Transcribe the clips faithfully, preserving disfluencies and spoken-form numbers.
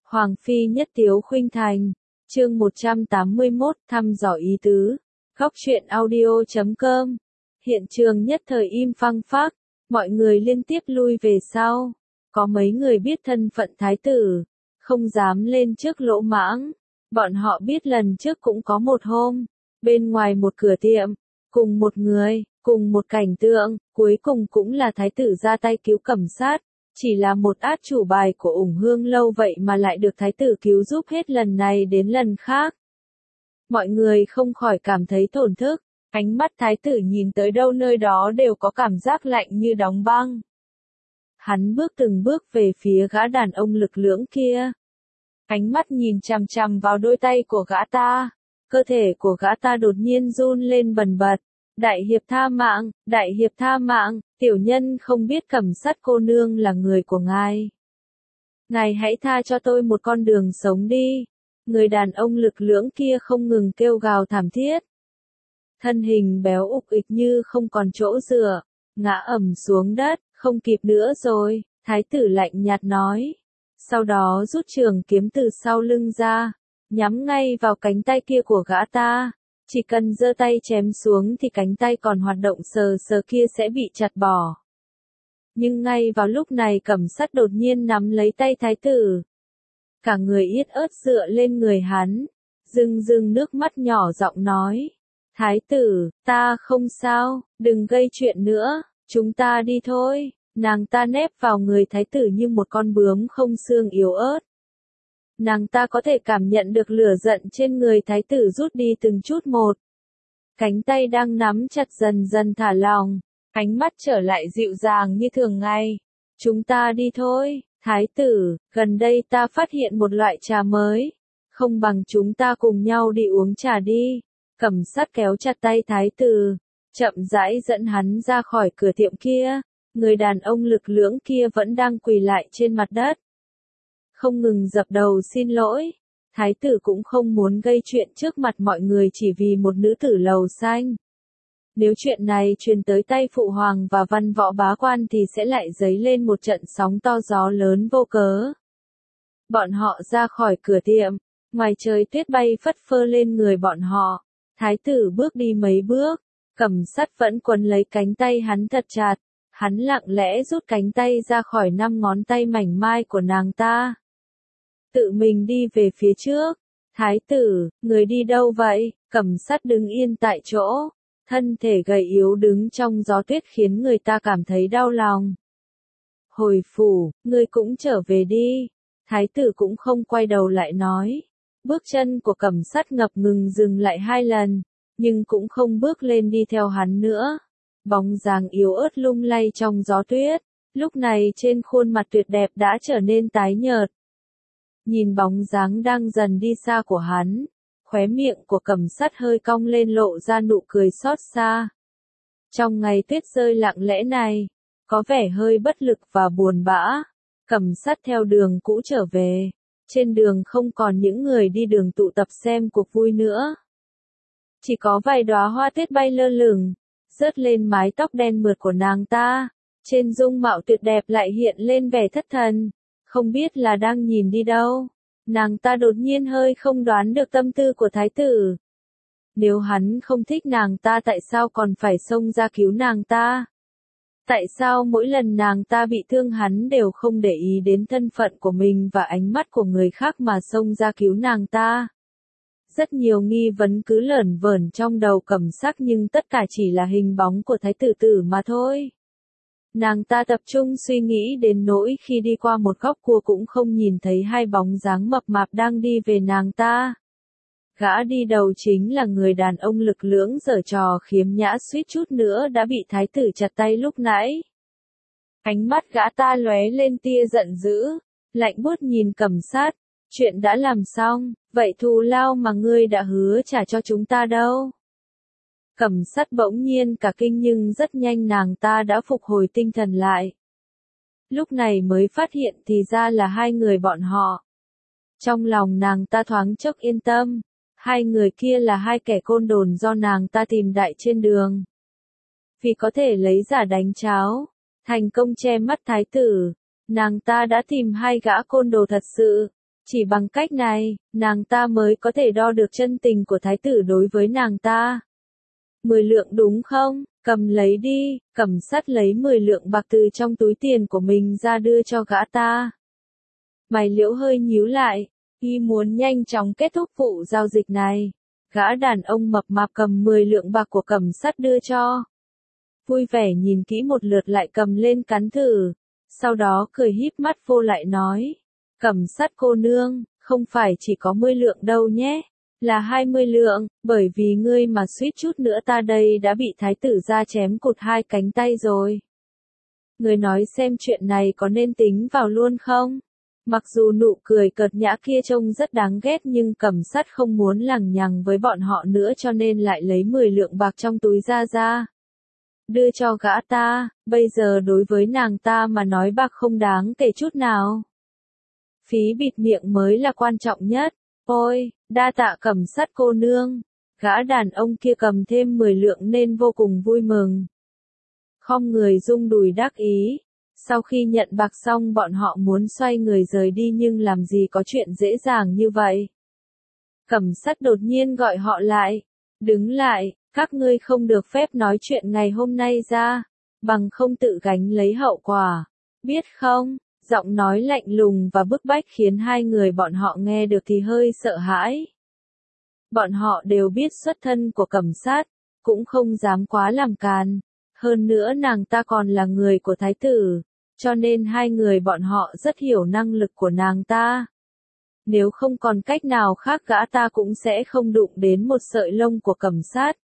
Hoàng phi nhất tiếu khuynh thành. Chương một trăm tám mươi mốt, thăm dò ý tứ. Góc truyện audio chấm com. Hiện trường nhất thời im phăng phắc, mọi người liên tiếp lui về sau. Có mấy người biết thân phận thái tử, không dám lên trước lỗ mãng. Bọn họ biết lần trước cũng có một hôm, bên ngoài một cửa tiệm, cùng một người, cùng một cảnh tượng, cuối cùng cũng là thái tử ra tay cứu Cẩm Sát. Chỉ là một át chủ bài của ủng hương lâu vậy mà lại được thái tử cứu giúp hết lần này đến lần khác. Mọi người không khỏi cảm thấy thổn thức, ánh mắt thái tử nhìn tới đâu nơi đó đều có cảm giác lạnh như đóng băng. Hắn bước từng bước về phía gã đàn ông lực lưỡng kia. Ánh mắt nhìn chằm chằm vào đôi tay của gã ta, cơ thể của gã ta đột nhiên run lên bần bật. Đại hiệp tha mạng, đại hiệp tha mạng, tiểu nhân không biết Cẩm Sát cô nương là người của ngài. Ngài hãy tha cho tôi một con đường sống đi. Người đàn ông lực lưỡng kia không ngừng kêu gào thảm thiết. Thân hình béo ục ịch như không còn chỗ dựa, ngã ầm xuống đất, không kịp nữa rồi, thái tử lạnh nhạt nói. Sau đó rút trường kiếm từ sau lưng ra, nhắm ngay vào cánh tay kia của gã ta. Chỉ cần giơ tay chém xuống thì cánh tay còn hoạt động sờ sờ kia sẽ bị chặt bỏ. Nhưng ngay vào lúc này Cẩm Sát đột nhiên nắm lấy tay thái tử. Cả người yết ớt dựa lên người hắn, rưng rưng nước mắt nhỏ giọng nói. Thái tử, ta không sao, đừng gây chuyện nữa, chúng ta đi thôi. Nàng ta nép vào người thái tử như một con bướm không xương yếu ớt. Nàng ta có thể cảm nhận được lửa giận trên người thái tử rút đi từng chút một. Cánh tay đang nắm chặt dần dần thả lỏng, ánh mắt trở lại dịu dàng như thường ngày. Chúng ta đi thôi, thái tử, gần đây ta phát hiện một loại trà mới. Không bằng chúng ta cùng nhau đi uống trà đi. Cẩm Sát kéo chặt tay thái tử, chậm rãi dẫn hắn ra khỏi cửa tiệm kia. Người đàn ông lực lưỡng kia vẫn đang quỳ lại trên mặt đất, không ngừng dập đầu xin lỗi. Thái tử cũng không muốn gây chuyện trước mặt mọi người chỉ vì một nữ tử lầu xanh. Nếu chuyện này truyền tới tay phụ hoàng và văn võ bá quan thì sẽ lại dấy lên một trận sóng to gió lớn vô cớ. Bọn họ ra khỏi cửa tiệm, ngoài trời tuyết bay phất phơ lên người bọn họ. Thái tử bước đi mấy bước, Cẩm Sát vẫn quấn lấy cánh tay hắn thật chặt. Hắn lặng lẽ rút cánh tay ra khỏi năm ngón tay mảnh mai của nàng ta. Tự mình đi về phía trước. Thái tử, người đi đâu vậy? Cẩm Sát đứng yên tại chỗ. Thân thể gầy yếu đứng trong gió tuyết khiến người ta cảm thấy đau lòng. Hồi phủ, ngươi cũng trở về đi. Thái tử cũng không quay đầu lại nói. Bước chân của Cẩm Sát ngập ngừng dừng lại hai lần, nhưng cũng không bước lên đi theo hắn nữa. Bóng dáng yếu ớt lung lay trong gió tuyết, lúc này trên khuôn mặt tuyệt đẹp đã trở nên tái nhợt. Nhìn bóng dáng đang dần đi xa của hắn, khóe miệng của Cẩm Sát hơi cong lên lộ ra nụ cười xót xa. Trong ngày tuyết rơi lặng lẽ này, có vẻ hơi bất lực và buồn bã, Cẩm Sát theo đường cũ trở về. Trên đường không còn những người đi đường tụ tập xem cuộc vui nữa. Chỉ có vài đóa hoa tuyết bay lơ lửng, rớt lên mái tóc đen mượt của nàng ta. Trên dung mạo tuyệt đẹp lại hiện lên vẻ thất thần, không biết là đang nhìn đi đâu. Nàng ta đột nhiên hơi không đoán được tâm tư của thái tử. Nếu hắn không thích nàng ta tại sao còn phải xông ra cứu nàng ta? Tại sao mỗi lần nàng ta bị thương hắn đều không để ý đến thân phận của mình và ánh mắt của người khác mà xông ra cứu nàng ta? Rất nhiều nghi vấn cứ lởn vởn trong đầu Cẩm Sát nhưng tất cả chỉ là hình bóng của thái tử tử mà thôi. Nàng ta tập trung suy nghĩ đến nỗi khi đi qua một góc cua cũng không nhìn thấy hai bóng dáng mập mạp đang đi về nàng ta. Gã đi đầu chính là người đàn ông lực lưỡng giở trò khiếm nhã suýt chút nữa đã bị thái tử chặt tay lúc nãy. Ánh mắt gã ta lóe lên tia giận dữ, lạnh buốt nhìn Cẩm Sát. Chuyện đã làm xong, vậy thù lao mà ngươi đã hứa trả cho chúng ta đâu? Cẩm Sát bỗng nhiên cả kinh nhưng rất nhanh nàng ta đã phục hồi tinh thần lại. Lúc này mới phát hiện thì ra là hai người bọn họ. Trong lòng nàng ta thoáng chốc yên tâm, hai người kia là hai kẻ côn đồn do nàng ta tìm đại trên đường. Vì có thể lấy giả đánh cháo, thành công che mắt thái tử, nàng ta đã tìm hai gã côn đồ thật sự. Chỉ bằng cách này, nàng ta mới có thể đo được chân tình của thái tử đối với nàng ta. Mười lượng đúng không? Cầm lấy đi, Cẩm Sắt lấy mười lượng bạc từ trong túi tiền của mình ra đưa cho gã ta. Mày Liễu hơi nhíu lại, y muốn nhanh chóng kết thúc vụ giao dịch này. Gã đàn ông mập mạp cầm mười lượng bạc của Cẩm Sắt đưa cho. Vui vẻ nhìn kỹ một lượt lại cầm lên cắn thử. Sau đó cười híp mắt vô lại nói. Cẩm Sắt cô nương, không phải chỉ có mười lượng đâu nhé. Là hai mươi lượng, bởi vì ngươi mà suýt chút nữa ta đây đã bị thái tử ra chém cụt hai cánh tay rồi. Ngươi nói xem chuyện này có nên tính vào luôn không? Mặc dù nụ cười cợt nhã kia trông rất đáng ghét nhưng Cẩm Sắt không muốn lằng nhằng với bọn họ nữa cho nên lại lấy mười lượng bạc trong túi ra ra. Đưa cho gã ta, bây giờ đối với nàng ta mà nói bạc không đáng kể chút nào. Phí bịt miệng mới là quan trọng nhất. Ôi, đa tạ Cẩm Sắt cô nương. Gã đàn ông kia cầm thêm mười lượng nên vô cùng vui mừng. Khom người rung đùi đắc ý. Sau khi nhận bạc xong bọn họ muốn xoay người rời đi nhưng làm gì có chuyện dễ dàng như vậy. Cẩm Sắt đột nhiên gọi họ lại. Đứng lại, các ngươi không được phép nói chuyện ngày hôm nay ra, bằng không tự gánh lấy hậu quả. Biết không? Giọng nói lạnh lùng và bức bách khiến hai người bọn họ nghe được thì hơi sợ hãi. Bọn họ đều biết xuất thân của Cẩm Sát, cũng không dám quá làm càn. Hơn nữa nàng ta còn là người của thái tử, cho nên hai người bọn họ rất hiểu năng lực của nàng ta. Nếu không còn cách nào khác gã ta cũng sẽ không đụng đến một sợi lông của Cẩm Sát.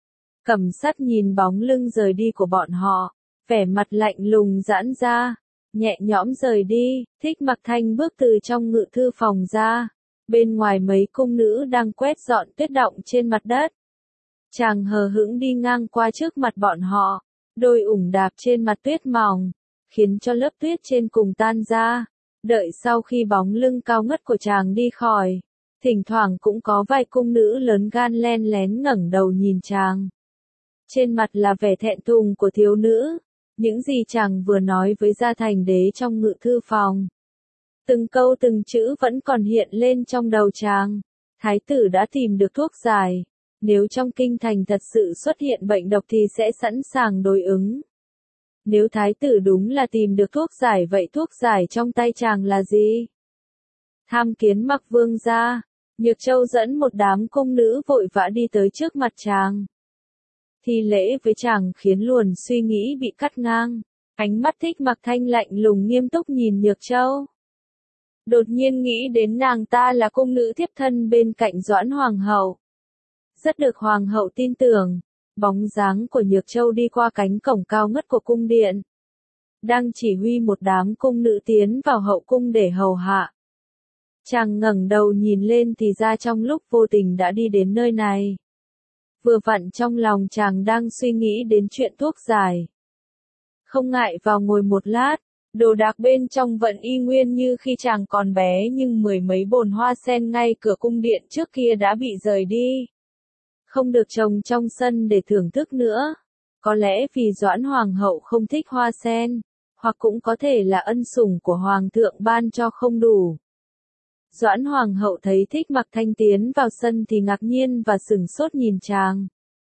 Cẩm Sát nhìn bóng lưng rời đi của bọn họ, vẻ mặt lạnh lùng giãn ra. Nhẹ nhõm rời đi, Thích Mặc Thanh bước từ trong ngự thư phòng ra. Bên ngoài mấy cung nữ đang quét dọn tuyết đọng trên mặt đất. Chàng hờ hững đi ngang qua trước mặt bọn họ, đôi ủng đạp trên mặt tuyết mỏng, khiến cho lớp tuyết trên cùng tan ra. Đợi sau khi bóng lưng cao ngất của chàng đi khỏi, thỉnh thoảng cũng có vài cung nữ lớn gan len lén ngẩng đầu nhìn chàng. Trên mặt là vẻ thẹn thùng của thiếu nữ. Những gì chàng vừa nói với Gia Thành Đế trong ngự thư phòng. Từng câu từng chữ vẫn còn hiện lên trong đầu chàng. Thái tử đã tìm được thuốc giải. Nếu trong kinh thành thật sự xuất hiện bệnh độc thì sẽ sẵn sàng đối ứng. Nếu thái tử đúng là tìm được thuốc giải vậy thuốc giải trong tay chàng là gì? Tham kiến Mặc Vương gia, Nhược Châu dẫn một đám cung nữ vội vã đi tới trước mặt chàng. Thi lễ với chàng khiến luồn suy nghĩ bị cắt ngang. Ánh mắt Thích Mặc Thanh lạnh lùng nghiêm túc nhìn Nhược Châu. Đột nhiên nghĩ đến nàng ta là cung nữ thiếp thân bên cạnh Doãn Hoàng hậu. Rất được Hoàng hậu tin tưởng. Bóng dáng của Nhược Châu đi qua cánh cổng cao ngất của cung điện. Đang chỉ huy một đám cung nữ tiến vào hậu cung để hầu hạ. Chàng ngẩng đầu nhìn lên thì ra trong lúc vô tình đã đi đến nơi này. Vừa vặn trong lòng chàng đang suy nghĩ đến chuyện thuốc giải. Không ngại vào ngồi một lát, đồ đạc bên trong vẫn y nguyên như khi chàng còn bé nhưng mười mấy bồn hoa sen ngay cửa cung điện trước kia đã bị rời đi. Không được trồng trong sân để thưởng thức nữa. Có lẽ vì Doãn Hoàng hậu không thích hoa sen, hoặc cũng có thể là ân sủng của Hoàng thượng ban cho không đủ. Doãn Hoàng hậu thấy Thích Mặc Thanh tiến vào sân thì ngạc nhiên và sửng sốt nhìn chàng.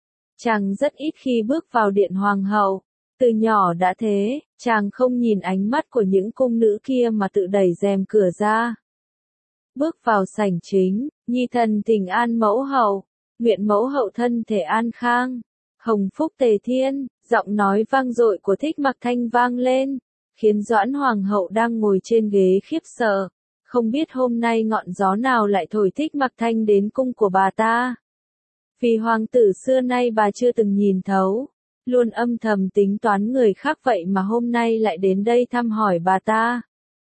Chàng rất ít khi bước vào điện Hoàng hậu. Từ nhỏ đã thế, chàng không nhìn ánh mắt của những cung nữ kia mà tự đẩy rèm cửa ra. Bước vào sảnh chính, nhi thần thỉnh an mẫu hậu, nguyện mẫu hậu thân thể an khang, hồng phúc tề thiên, giọng nói vang dội của Thích Mặc Thanh vang lên, khiến Doãn Hoàng hậu đang ngồi trên ghế khiếp sợ. Không biết hôm nay ngọn gió nào lại thổi Thích Mặc Thanh đến cung của bà ta. Vì hoàng tử xưa nay bà chưa từng nhìn thấu, luôn âm thầm tính toán người khác vậy mà hôm nay lại đến đây thăm hỏi bà ta.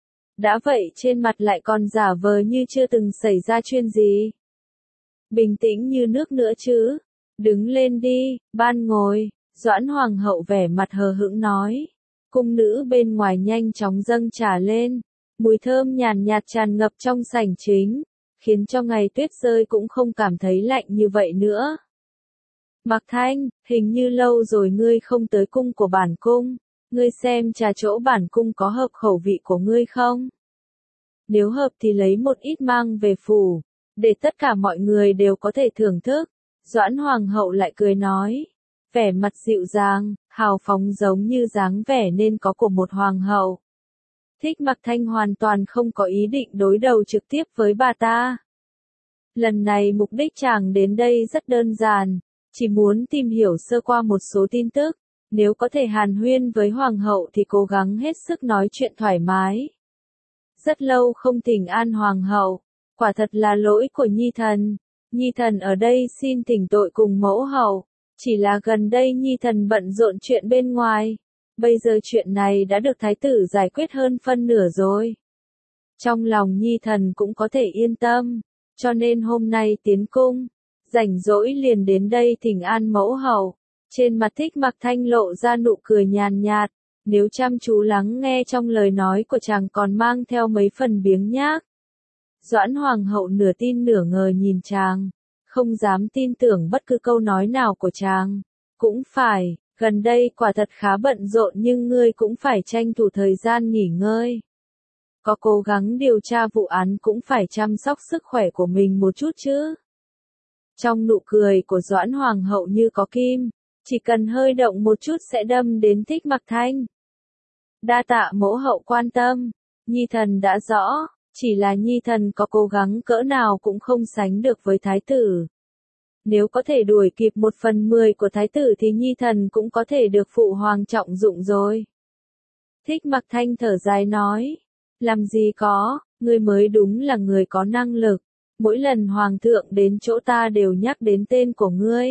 Đã vậy trên mặt lại còn giả vờ như chưa từng xảy ra chuyện gì. Bình tĩnh như nước nữa chứ. Đứng lên đi, ban ngồi, Doãn Hoàng hậu vẻ mặt hờ hững nói. Cung nữ bên ngoài nhanh chóng dâng trà lên. Mùi thơm nhàn nhạt tràn ngập trong sảnh chính, khiến cho ngày tuyết rơi cũng không cảm thấy lạnh như vậy nữa. Mặc Thanh, hình như lâu rồi ngươi không tới cung của bản cung, ngươi xem trà chỗ bản cung có hợp khẩu vị của ngươi không? nếu hợp thì lấy một ít mang về phủ, để tất cả mọi người đều có thể thưởng thức. Doãn Hoàng hậu lại cười nói, vẻ mặt dịu dàng, hào phóng giống như dáng vẻ nên có của một hoàng hậu. Thích Mặc Thanh hoàn toàn không có ý định đối đầu trực tiếp với bà ta. Lần này mục đích chàng đến đây rất đơn giản, chỉ muốn tìm hiểu sơ qua một số tin tức, nếu có thể hàn huyên với hoàng hậu thì cố gắng hết sức nói chuyện thoải mái. Rất lâu không thỉnh an hoàng hậu, quả thật là lỗi của Nhi thần. Nhi thần ở đây xin thỉnh tội cùng mẫu hậu, chỉ là gần đây Nhi thần bận rộn chuyện bên ngoài, bây giờ chuyện này đã được thái tử giải quyết hơn phân nửa rồi. Trong lòng Nhi thần cũng có thể yên tâm, cho nên hôm nay tiến cung, rảnh rỗi liền đến đây thỉnh an mẫu hậu. Trên mặt Thích Mặc Thanh lộ ra nụ cười nhàn nhạt, nếu chăm chú lắng nghe trong lời nói của chàng còn mang theo mấy phần biếng nhác. Doãn Hoàng hậu nửa tin nửa ngờ nhìn chàng, không dám tin tưởng bất cứ câu nói nào của chàng. Cũng phải, gần đây quả thật khá bận rộn nhưng ngươi cũng phải tranh thủ thời gian nghỉ ngơi. Có cố gắng điều tra vụ án cũng phải chăm sóc sức khỏe của mình một chút chứ. Trong nụ cười của Doãn Hoàng hậu như có kim, chỉ cần hơi động một chút sẽ đâm đến Thích Mặc Thanh. Đa tạ mẫu hậu quan tâm, Nhi thần đã rõ, chỉ là Nhi thần có cố gắng cỡ nào cũng không sánh được với thái tử. Nếu có thể đuổi kịp một phần mười của thái tử thì Nhi thần cũng có thể được phụ hoàng trọng dụng rồi. Thích Mặc Thanh thở dài nói, làm gì có, ngươi mới đúng là người có năng lực, mỗi lần hoàng thượng đến chỗ ta đều nhắc đến tên của ngươi.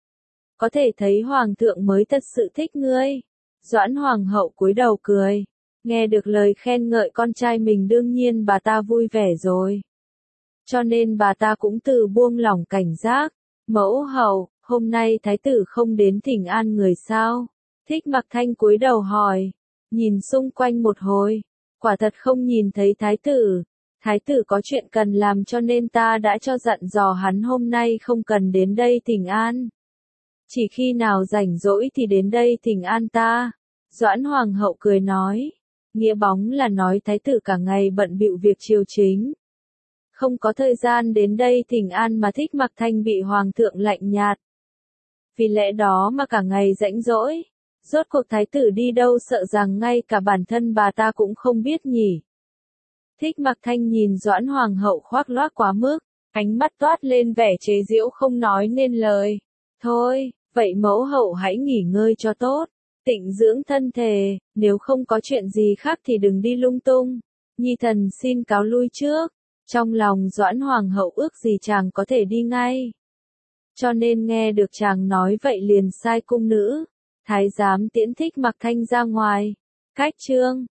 Có thể thấy hoàng thượng mới thật sự thích ngươi. Doãn Hoàng hậu cúi đầu cười, nghe được lời khen ngợi con trai mình đương nhiên bà ta vui vẻ rồi. Cho nên bà ta cũng từ buông lỏng cảnh giác. Mẫu hậu, hôm nay thái tử không đến thỉnh an người sao? Thích Mặc Thanh cúi đầu hỏi, nhìn xung quanh một hồi, quả thật không nhìn thấy thái tử. Thái tử có chuyện cần làm cho nên ta đã cho dặn dò hắn hôm nay không cần đến đây thỉnh an. Chỉ khi nào rảnh rỗi thì đến đây thỉnh an ta. Doãn Hoàng hậu cười nói, nghĩa bóng là nói thái tử cả ngày bận bịu việc triều chính, không có thời gian đến đây thỉnh an mà Thích Mặc Thanh bị hoàng thượng lạnh nhạt. Vì lẽ đó mà cả ngày rảnh rỗi, rốt cuộc thái tử đi đâu sợ rằng ngay cả bản thân bà ta cũng không biết nhỉ. Thích Mặc Thanh nhìn Doãn Hoàng hậu khoác lác quá mức, ánh mắt toát lên vẻ chế giễu không nói nên lời. Thôi, vậy mẫu hậu hãy nghỉ ngơi cho tốt, tịnh dưỡng thân thể, nếu không có chuyện gì khác thì đừng đi lung tung. Nhi thần xin cáo lui trước. Trong lòng Doãn Hoàng hậu ước gì chàng có thể đi ngay. Cho nên nghe được chàng nói vậy liền sai cung nữ, thái giám tiễn Thích Mặc Thanh ra ngoài. Cách chương